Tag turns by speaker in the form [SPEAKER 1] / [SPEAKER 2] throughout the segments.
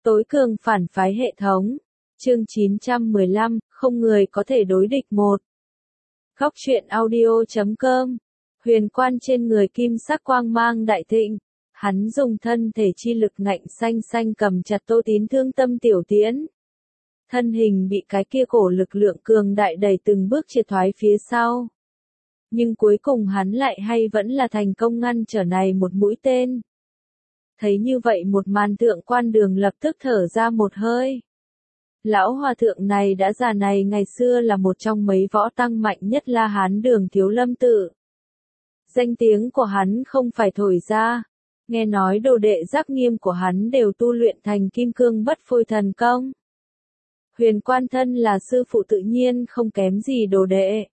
[SPEAKER 1] Tối cường phản phái hệ thống. Chương 915, không người có thể đối địch một. Góc truyện audio.com. Huyền quan trên người kim sắc quang mang đại thịnh. Hắn dùng thân thể chi lực ngạnh xanh xanh cầm chặt Tô Tín thương tâm tiểu tiễn. Thân hình bị cái kia cổ lực lượng cường đại đẩy từng bước triệt thoái phía sau. Nhưng cuối cùng hắn lại hay vẫn là thành công ngăn trở này một mũi tên. Thấy như vậy một màn Thượng Quan Đường lập tức thở ra một hơi. Lão hòa thượng này đã già này ngày xưa là một trong mấy võ tăng mạnh nhất La Hán Đường Thiếu Lâm Tự. Danh tiếng của hắn không phải thổi ra. Nghe nói đồ đệ Giác Nghiêm của hắn đều tu luyện thành kim cương bất phôi thần công. Huyền quan thân là sư phụ tự nhiên không kém gì đồ đệ.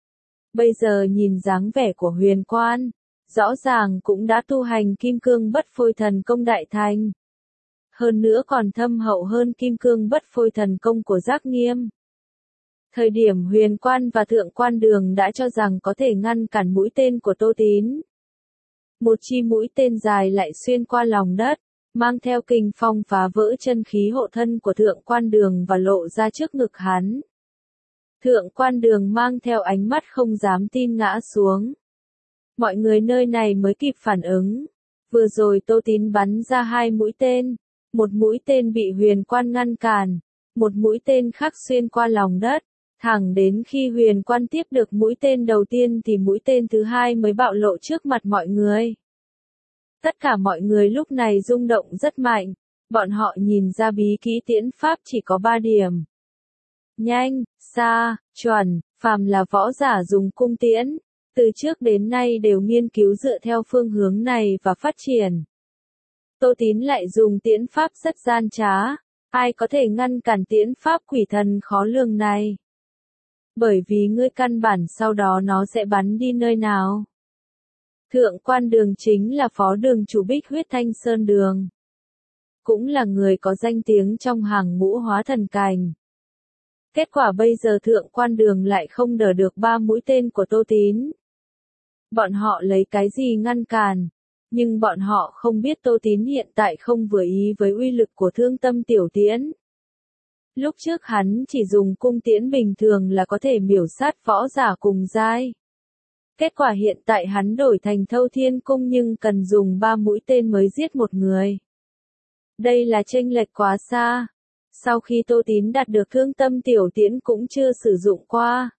[SPEAKER 1] Bây giờ nhìn dáng vẻ của huyền quan, rõ ràng cũng đã tu hành kim cương bất phôi thần công đại thành. Hơn nữa còn thâm hậu hơn kim cương bất phôi thần công của Giác Nghiêm. Thời điểm huyền quan và Thượng Quan Đường đã cho rằng có thể ngăn cản mũi tên của Tô Tín. Một chi mũi tên dài lại xuyên qua lòng đất, mang theo kình phong phá vỡ chân khí hộ thân của Thượng Quan Đường và lộ ra trước ngực hắn. Thượng Quan Đường mang theo ánh mắt không dám tin ngã xuống. Mọi người nơi này mới kịp phản ứng. Vừa rồi Tô Tín bắn ra hai mũi tên. Một mũi tên bị huyền quan ngăn cản. Một mũi tên khác xuyên qua lòng đất. Thẳng đến khi huyền quan tiếp được mũi tên đầu tiên thì mũi tên thứ hai mới bạo lộ trước mặt mọi người. Tất cả mọi người lúc này rung động rất mạnh. Bọn họ nhìn ra bí kỹ tiễn pháp chỉ có 3 điểm. Nhanh, xa, chuẩn, phàm là võ giả dùng cung tiễn. Từ trước đến nay đều nghiên cứu dựa theo phương hướng này và phát triển. Tô Tín lại dùng tiễn pháp rất gian trá. Ai có thể ngăn cản tiễn pháp quỷ thần khó lường này? Bởi vì ngươi căn bản sau đó nó sẽ bắn đi nơi nào? Thượng Quan Đường chính là phó đường chủ Bích Huyết Thanh Sơn Đường. Cũng là người có danh tiếng trong hàng ngũ hóa thần cảnh. Kết quả bây giờ Thượng Quan Đường lại không đỡ được 3 mũi tên của Tô Tín. Bọn họ lấy cái gì ngăn cản? Nhưng bọn họ không biết Tô Tín hiện tại không vừa ý với uy lực của thương tâm tiểu tiễn. Lúc trước hắn chỉ dùng cung tiễn bình thường là có thể miểu sát võ giả cùng giai. Kết quả hiện tại hắn đổi thành Thâu Thiên Cung nhưng cần dùng 3 mũi tên mới giết một người. Đây là chênh lệch quá xa. Sau khi Tô Tín đạt được thương tâm tiểu tiễn cũng chưa sử dụng qua.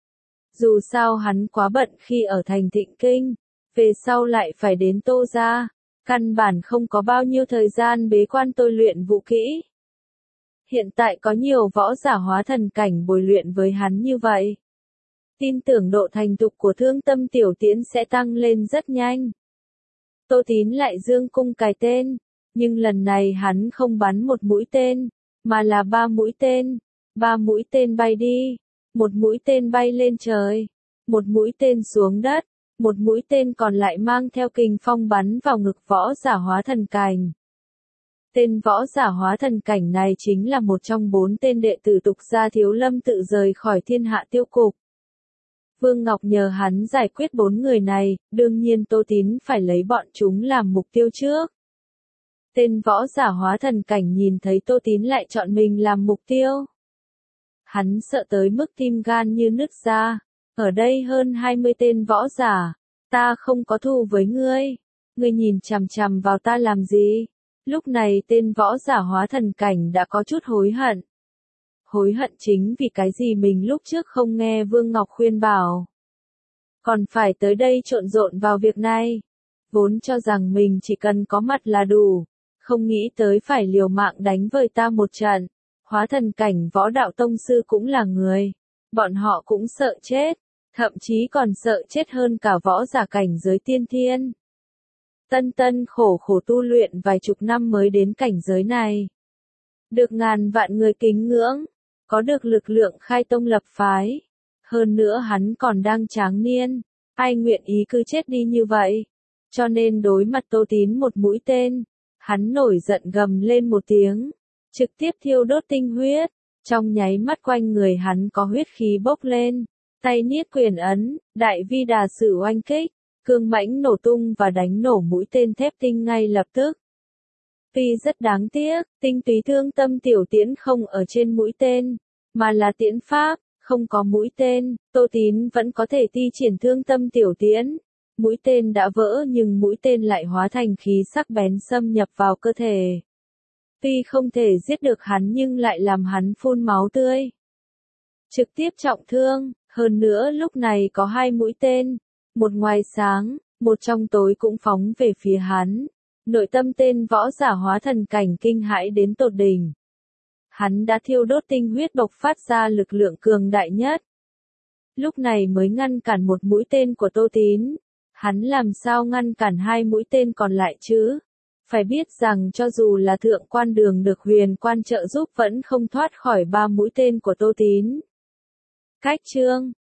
[SPEAKER 1] Dù sao hắn quá bận khi ở thành Thịnh Kinh, về sau lại phải đến Tô gia, căn bản không có bao nhiêu thời gian bế quan tôi luyện vũ kỹ. Hiện tại có nhiều võ giả hóa thần cảnh bồi luyện với hắn như vậy. Tin tưởng độ thành thục của thương tâm tiểu tiễn sẽ tăng lên rất nhanh. Tô Tín lại dương cung cài tên, nhưng lần này hắn không bắn một mũi tên, mà là 3 mũi tên. 3 mũi tên bay đi, một mũi tên bay lên trời, một mũi tên xuống đất, một mũi tên còn lại mang theo kình phong bắn vào ngực võ giả hóa thần cảnh. Tên võ giả hóa thần cảnh này chính là một trong 4 tên đệ tử Tục gia Thiếu Lâm Tự rời khỏi Thiên Hạ Tiêu Cục. Vương Ngọc nhờ hắn giải quyết 4 người này, đương nhiên Tô Tín phải lấy bọn chúng làm mục tiêu trước. Tên võ giả hóa thần cảnh nhìn thấy Tô Tín lại chọn mình làm mục tiêu. Hắn sợ tới mức tim gan như nứt ra. Ở đây hơn 20 tên võ giả, ta không có thù với ngươi. Ngươi nhìn chằm chằm vào ta làm gì? Lúc này tên võ giả hóa thần cảnh đã có chút hối hận. Hối hận chính vì cái gì mình lúc trước không nghe Vương Ngọc khuyên bảo. Còn phải tới đây trộn rộn vào việc này. Vốn cho rằng mình chỉ cần có mặt là đủ. Không nghĩ tới phải liều mạng đánh với ta một trận. Hóa thần cảnh võ đạo tông sư cũng là người. Bọn họ cũng sợ chết. Thậm chí còn sợ chết hơn cả võ giả cảnh giới tiên thiên. Tân tân khổ khổ tu luyện vài chục năm mới đến cảnh giới này. Được ngàn vạn người kính ngưỡng. Có được lực lượng khai tông lập phái. Hơn nữa hắn còn đang tráng niên. Ai nguyện ý cứ chết đi như vậy. Cho nên đối mặt Tô Tín một mũi tên. Hắn nổi giận gầm lên một tiếng. Trực tiếp thiêu đốt tinh huyết. Trong nháy mắt quanh người hắn có huyết khí bốc lên. Tay niết quyền ấn, đại vi đà sử oanh kích, cương mãnh nổ tung và đánh nổ mũi tên thép tinh ngay lập tức. Tuy rất đáng tiếc, tinh túy thương tâm tiểu tiễn không ở trên mũi tên, mà là tiễn pháp, không có mũi tên, Tô Tín vẫn có thể thi triển thương tâm tiểu tiễn. Mũi tên đã vỡ nhưng mũi tên lại hóa thành khí sắc bén xâm nhập vào cơ thể. Tuy không thể giết được hắn nhưng lại làm hắn phun máu tươi. Trực tiếp trọng thương, hơn nữa lúc này có hai mũi tên, một ngoài sáng, một trong tối cũng phóng về phía hắn. Nội tâm tên võ giả hóa thần cảnh kinh hãi đến tột đỉnh. Hắn đã thiêu đốt tinh huyết bộc phát ra lực lượng cường đại nhất. Lúc này mới ngăn cản một mũi tên của Tô Tín. Hắn làm sao ngăn cản hai mũi tên còn lại chứ? Phải biết rằng cho dù là thượng quan đường được huyền quan trợ giúp vẫn không thoát khỏi ba mũi tên của Tô Tín. Cách chương